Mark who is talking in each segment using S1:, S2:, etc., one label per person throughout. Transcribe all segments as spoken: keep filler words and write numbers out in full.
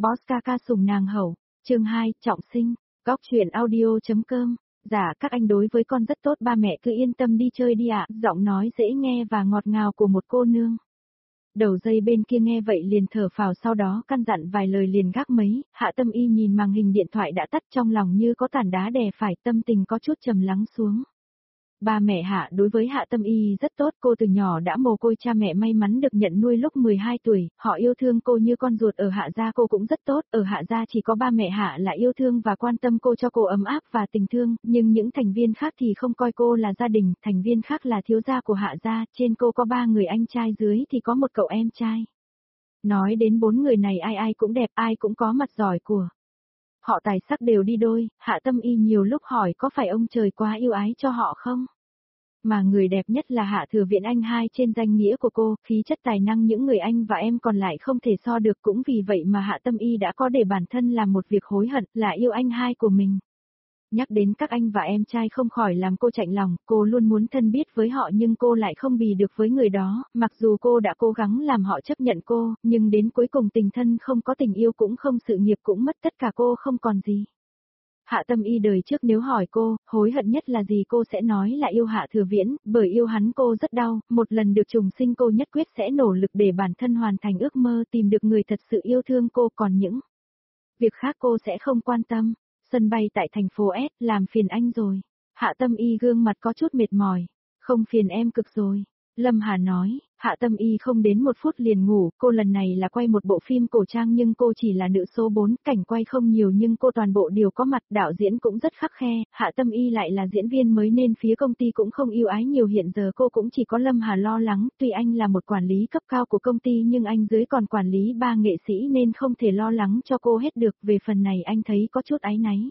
S1: Boss ca ca sủng nàng hậu, chương hai, trọng sinh, góc truyện audio.com, dạ các anh đối với con rất tốt, ba mẹ cứ yên tâm đi chơi đi ạ, giọng nói dễ nghe và ngọt ngào của một cô nương. Đầu dây bên kia nghe vậy liền thở phào, sau đó căn dặn vài lời liền gác mấy. Hạ Tâm Y nhìn màn hình điện thoại đã tắt, trong lòng như có tảng đá đè phải, tâm tình có chút trầm lắng xuống. Ba mẹ Hạ đối với Hạ Tâm Y rất tốt, cô từ nhỏ đã mồ côi cha mẹ, may mắn được nhận nuôi lúc mười hai tuổi, họ yêu thương cô như con ruột. Ở Hạ gia cô cũng rất tốt, ở Hạ gia chỉ có ba mẹ Hạ là yêu thương và quan tâm cô, cho cô ấm áp và tình thương, nhưng những thành viên khác thì không coi cô là gia đình, thành viên khác là thiếu gia của Hạ gia, trên cô có ba người anh trai, dưới thì có một cậu em trai. Nói đến bốn người này ai ai cũng đẹp, ai cũng có mặt giỏi của. Họ tài sắc đều đi đôi, Hạ Tâm Y nhiều lúc hỏi có phải ông trời quá yêu ái cho họ không? Mà người đẹp nhất là Hạ Thừa Viễn anh hai trên danh nghĩa của cô, khí chất tài năng những người anh và em còn lại không thể so được, cũng vì vậy mà Hạ Tâm Y đã có để bản thân làm một việc hối hận, là yêu anh hai của mình. Nhắc đến các anh và em trai không khỏi làm cô chạnh lòng, cô luôn muốn thân biết với họ nhưng cô lại không bì được với người đó, mặc dù cô đã cố gắng làm họ chấp nhận cô, nhưng đến cuối cùng tình thân không có, tình yêu cũng không, sự nghiệp cũng mất, tất cả cô không còn gì. Hạ Tâm Y đời trước nếu hỏi cô, hối hận nhất là gì, cô sẽ nói là yêu Hạ Thừa Viễn, bởi yêu hắn cô rất đau, một lần được trùng sinh cô nhất quyết sẽ nỗ lực để bản thân hoàn thành ước mơ, tìm được người thật sự yêu thương cô, còn những việc khác cô sẽ không quan tâm. Sân bay tại thành phố S, làm phiền anh rồi. Hạ Tâm Y gương mặt có chút mệt mỏi. Không phiền em cực rồi. Lâm Hà nói. Hạ Tâm Y không đến một phút liền ngủ, cô lần này là quay một bộ phim cổ trang nhưng cô chỉ là nữ số bốn, cảnh quay không nhiều nhưng cô toàn bộ đều có mặt, đạo diễn cũng rất khắt khe, Hạ Tâm Y lại là diễn viên mới nên phía công ty cũng không yêu ái nhiều, hiện giờ cô cũng chỉ có Lâm Hà lo lắng, tuy anh là một quản lý cấp cao của công ty nhưng anh dưới còn quản lý ba nghệ sĩ nên không thể lo lắng cho cô hết được, về phần này anh thấy có chút áy náy.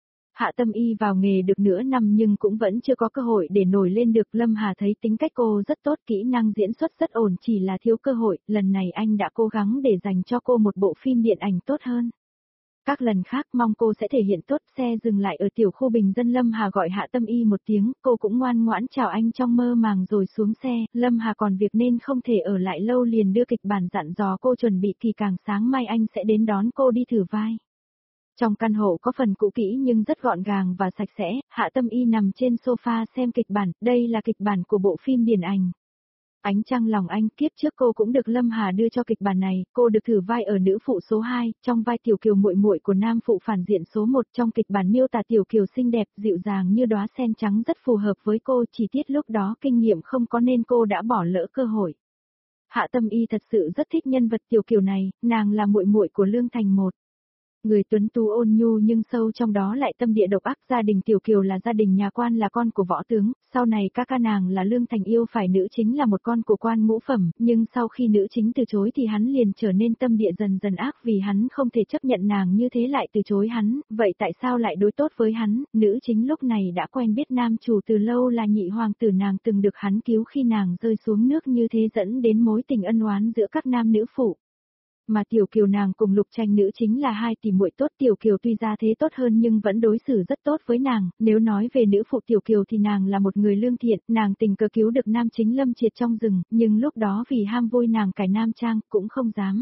S1: Hạ Tâm Y vào nghề được nửa năm nhưng cũng vẫn chưa có cơ hội để nổi lên được, Lâm Hà thấy tính cách cô rất tốt, kỹ năng diễn xuất rất ổn, chỉ là thiếu cơ hội, lần này anh đã cố gắng để dành cho cô một bộ phim điện ảnh tốt hơn. Các lần khác mong cô sẽ thể hiện tốt. Xe dừng lại ở tiểu khu bình dân, Lâm Hà gọi Hạ Tâm Y một tiếng, cô cũng ngoan ngoãn chào anh trong mơ màng rồi xuống xe, Lâm Hà còn việc nên không thể ở lại lâu liền đưa kịch bản dặn dò cô chuẩn bị kỳ, càng sáng mai anh sẽ đến đón cô đi thử vai. Trong căn hộ có phần cũ kỹ nhưng rất gọn gàng và sạch sẽ, Hạ Tâm Y nằm trên sofa xem kịch bản, đây là kịch bản của bộ phim điện ảnh Ánh Trăng Lòng Anh, kiếp trước cô cũng được Lâm Hà đưa cho kịch bản này, cô được thử vai ở nữ phụ số hai, trong vai Tiểu Kiều muội muội của nam phụ phản diện số một, trong kịch bản miêu tả Tiểu Kiều xinh đẹp, dịu dàng như đóa sen trắng rất phù hợp với cô, chỉ tiếc lúc đó kinh nghiệm không có nên cô đã bỏ lỡ cơ hội. Hạ Tâm Y thật sự rất thích nhân vật Tiểu Kiều này, nàng là muội muội của Lương Thành một. Người tuấn tú ôn nhu nhưng sâu trong đó lại tâm địa độc ác, gia đình Tiểu Kiều là gia đình nhà quan, là con của võ tướng, sau này ca ca nàng là Lương Thành yêu phải nữ chính là một con của quan ngũ phẩm, nhưng sau khi nữ chính từ chối thì hắn liền trở nên tâm địa dần dần ác, vì hắn không thể chấp nhận nàng như thế lại từ chối hắn, vậy tại sao lại đối tốt với hắn, nữ chính lúc này đã quen biết nam chủ từ lâu là nhị hoàng tử nàng từng được hắn cứu khi nàng rơi xuống nước, như thế dẫn đến mối tình ân oán giữa các nam nữ phụ. Mà Tiểu Kiều nàng cùng Lục Tranh nữ chính là hai tỷ muội tốt, Tiểu Kiều tuy ra thế tốt hơn nhưng vẫn đối xử rất tốt với nàng, nếu nói về nữ phụ Tiểu Kiều thì nàng là một người lương thiện, nàng tình cờ cứu được nam chính Lâm Triệt trong rừng, nhưng lúc đó vì ham vui nàng cải nam trang, cũng không dám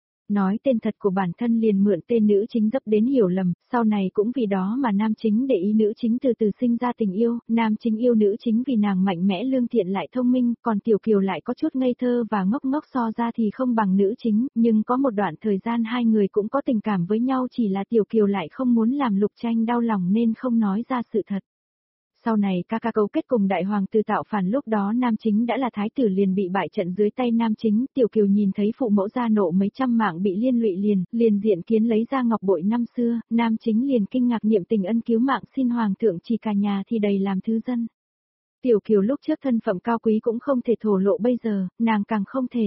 S1: nói tên thật của bản thân liền mượn tên nữ chính dấp đến hiểu lầm, sau này cũng vì đó mà nam chính để ý nữ chính, từ từ sinh ra tình yêu, nam chính yêu nữ chính vì nàng mạnh mẽ lương thiện lại thông minh, còn Tiểu Kiều lại có chút ngây thơ và ngốc ngốc, so ra thì không bằng nữ chính, nhưng có một đoạn thời gian hai người cũng có tình cảm với nhau, chỉ là Tiểu Kiều lại không muốn làm Lục Tranh đau lòng nên không nói ra sự thật. Sau này ca ca cấu kết cùng đại hoàng tử tạo phản, lúc đó nam chính đã là thái tử liền bị bại trận dưới tay nam chính, Tiểu Kiều nhìn thấy phụ mẫu gia nộ mấy trăm mạng bị liên lụy liền, liền diện kiến lấy ra ngọc bội năm xưa, nam chính liền kinh ngạc niệm tình ân cứu mạng, xin hoàng thượng chỉ cả nhà thì đầy làm thứ dân. Tiểu Kiều lúc trước thân phận cao quý cũng không thể thổ lộ, bây giờ, nàng càng không thể.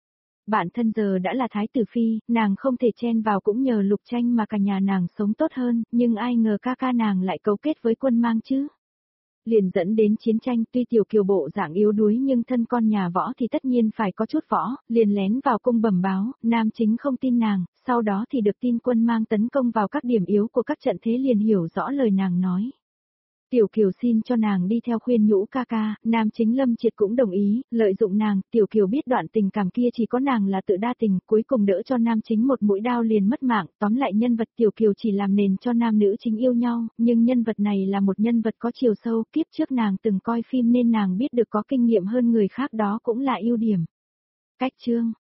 S1: Bản thân giờ đã là thái tử phi, nàng không thể chen vào, cũng nhờ Lục Tranh mà cả nhà nàng sống tốt hơn, nhưng ai ngờ ca ca nàng lại cấu kết với quân mang chứ. Liền dẫn đến chiến tranh, tuy Tiểu Kiều bộ dạng yếu đuối nhưng thân con nhà võ thì tất nhiên phải có chút võ, liền lén vào cung bẩm báo, nam chính không tin nàng, sau đó thì được tin quân mang tấn công vào các điểm yếu của các trận thế, liền hiểu rõ lời nàng nói. Tiểu Kiều xin cho nàng đi theo khuyên nhũ ca ca, nam chính Lâm Triệt cũng đồng ý, lợi dụng nàng, Tiểu Kiều biết đoạn tình cảm kia chỉ có nàng là tự đa tình, cuối cùng đỡ cho nam chính một mũi đao liền mất mạng, tóm lại nhân vật Tiểu Kiều chỉ làm nền cho nam nữ chính yêu nhau, nhưng nhân vật này là một nhân vật có chiều sâu, kiếp trước nàng từng coi phim nên nàng biết được có kinh nghiệm hơn người khác đó cũng là ưu điểm. Cách chương